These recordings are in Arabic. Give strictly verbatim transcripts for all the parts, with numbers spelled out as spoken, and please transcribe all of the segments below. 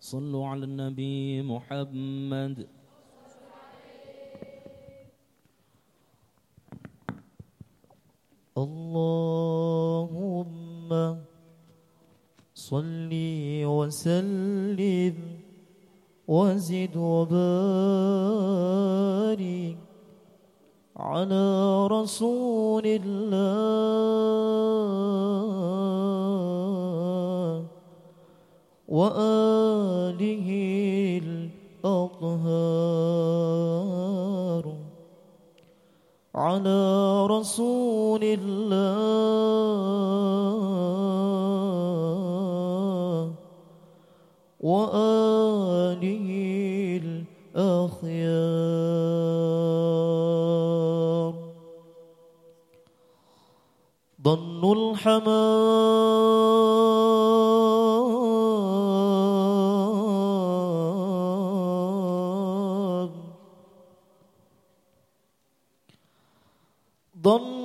صلوا على النبي محمد. اللهم صل وسلم وزد وبارك على رسول الله وآله الأطهار على رسول الله وآله الأخيار. ظن الحمام ظن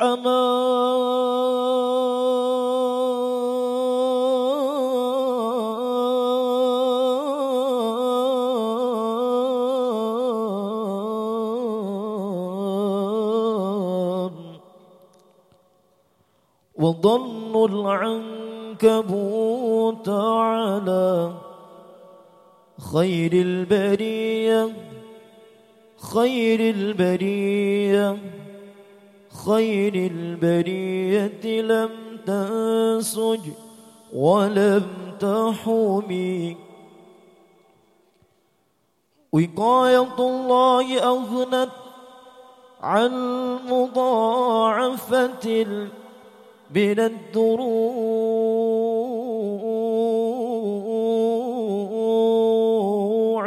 الحمام وظن العنكبوت على خير البرية خير البرية خير البرية لم تنسج ولم تحمي. وقاية الله أغنت عن مضاعفة من الدروع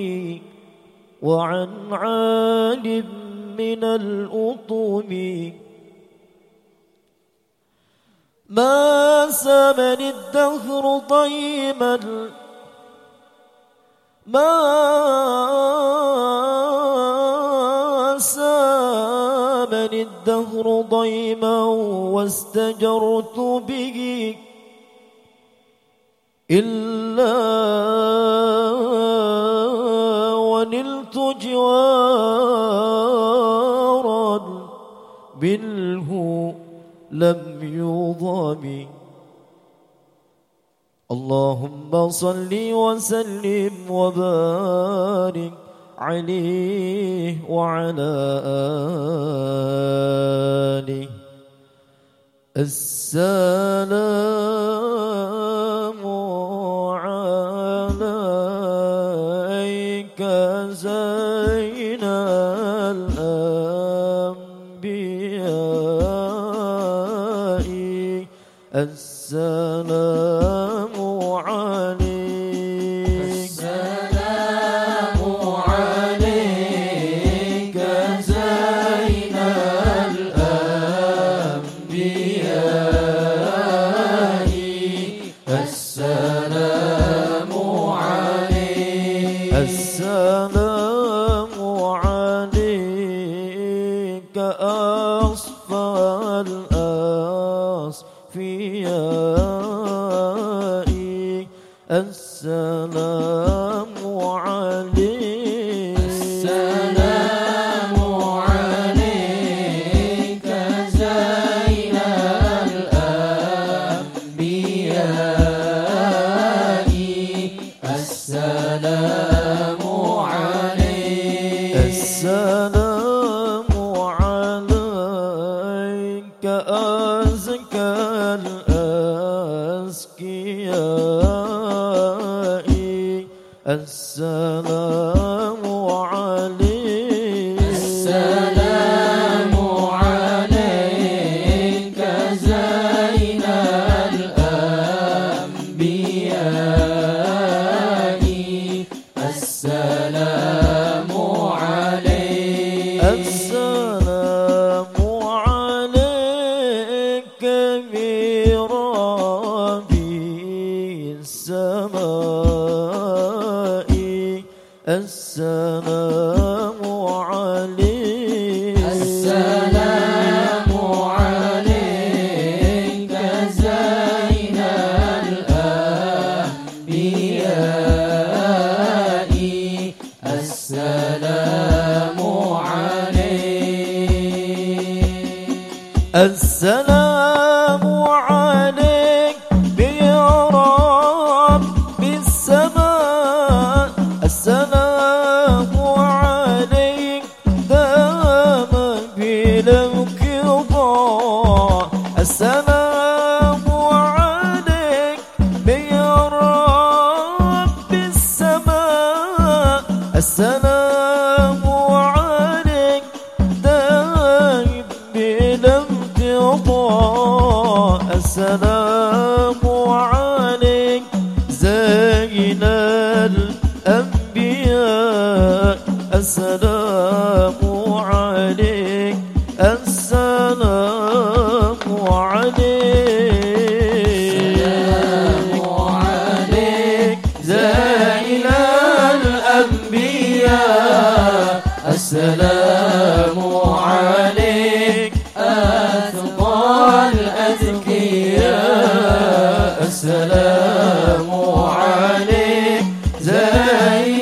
وعن عالم من الأطم. ما سمن الدهر ضيما ما سمن الدهر ضيما واستجرت به إلا ونلت جوارا منه لم يضم. اللهم صل وسلم وبارك عليه وعلى آله. السلام عليك زين الأنبياء. السلام عليك السلام عليك زين الأنبياء. السلام عليك السلام عليك أصفى الأصفياء. السلام عليك السلام عليك زين الأنبياء. السلام عليك السلام عليك أزكى الأزكياء. السلام عليك السلام عليك زين الأنبياء. السلام عليك السلام عليك بربي السماء. السلام عليك السلام عليك زين الأنبياء. السلام عليك يا رب بالسماء، السلام عليك دائما بلا انقضاء، السلام عليك يا رب بالسماء، السلام عليك دائم بلا انقضاء، السلام عليك زين الأنبياء، السلام عليك، السلام عليك زين الأنبياء، السلام عليك أتقى الأتقياء، السلام عليك زين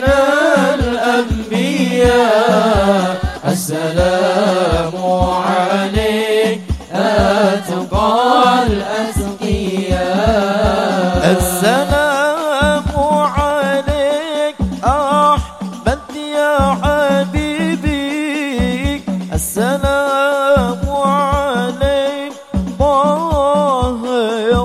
الأنبياء، السلام عليك أتقى الأتقياء، السلام عليك أحمد يا حبيبي، السلام عليك طه يا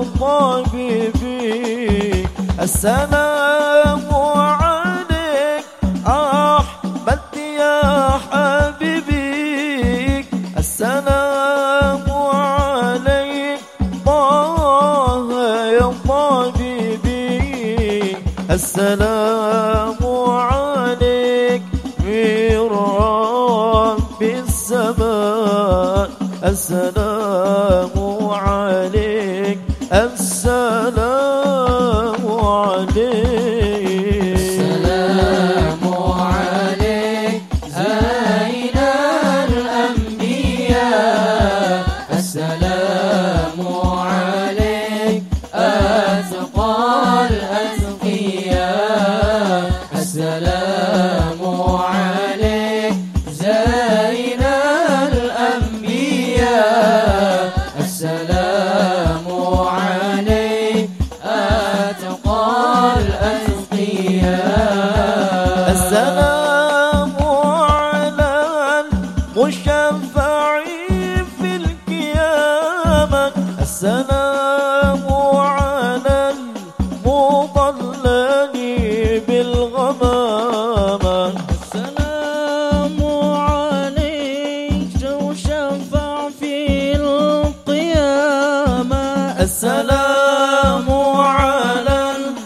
طبيبي، السلام عليك أحمد يا حبيبي، السلام عليك طه يا طبيبي، السلام عليك من رب السماء، السلام عليك، السلام عليك، السلام عليك زين الأنبياء، السلام عليك أتقى الأتقياء، السلام عليك زين الأنبياء، السلام عليك أتقى الأتقياء، السلام على المشفع في القيامة، السلام على المضلل بالغمامة، السلام عليك تشفع في القيامة، السلام على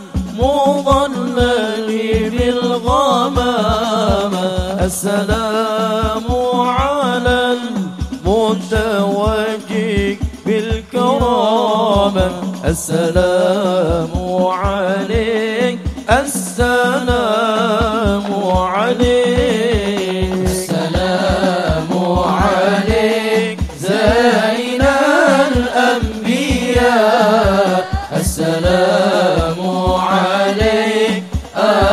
المضلل بالغمامة، السلام على المتوجه بالكرامة، السلام عليك، السلام عليك، السلام عليك زين الأنبياء، السلام عليك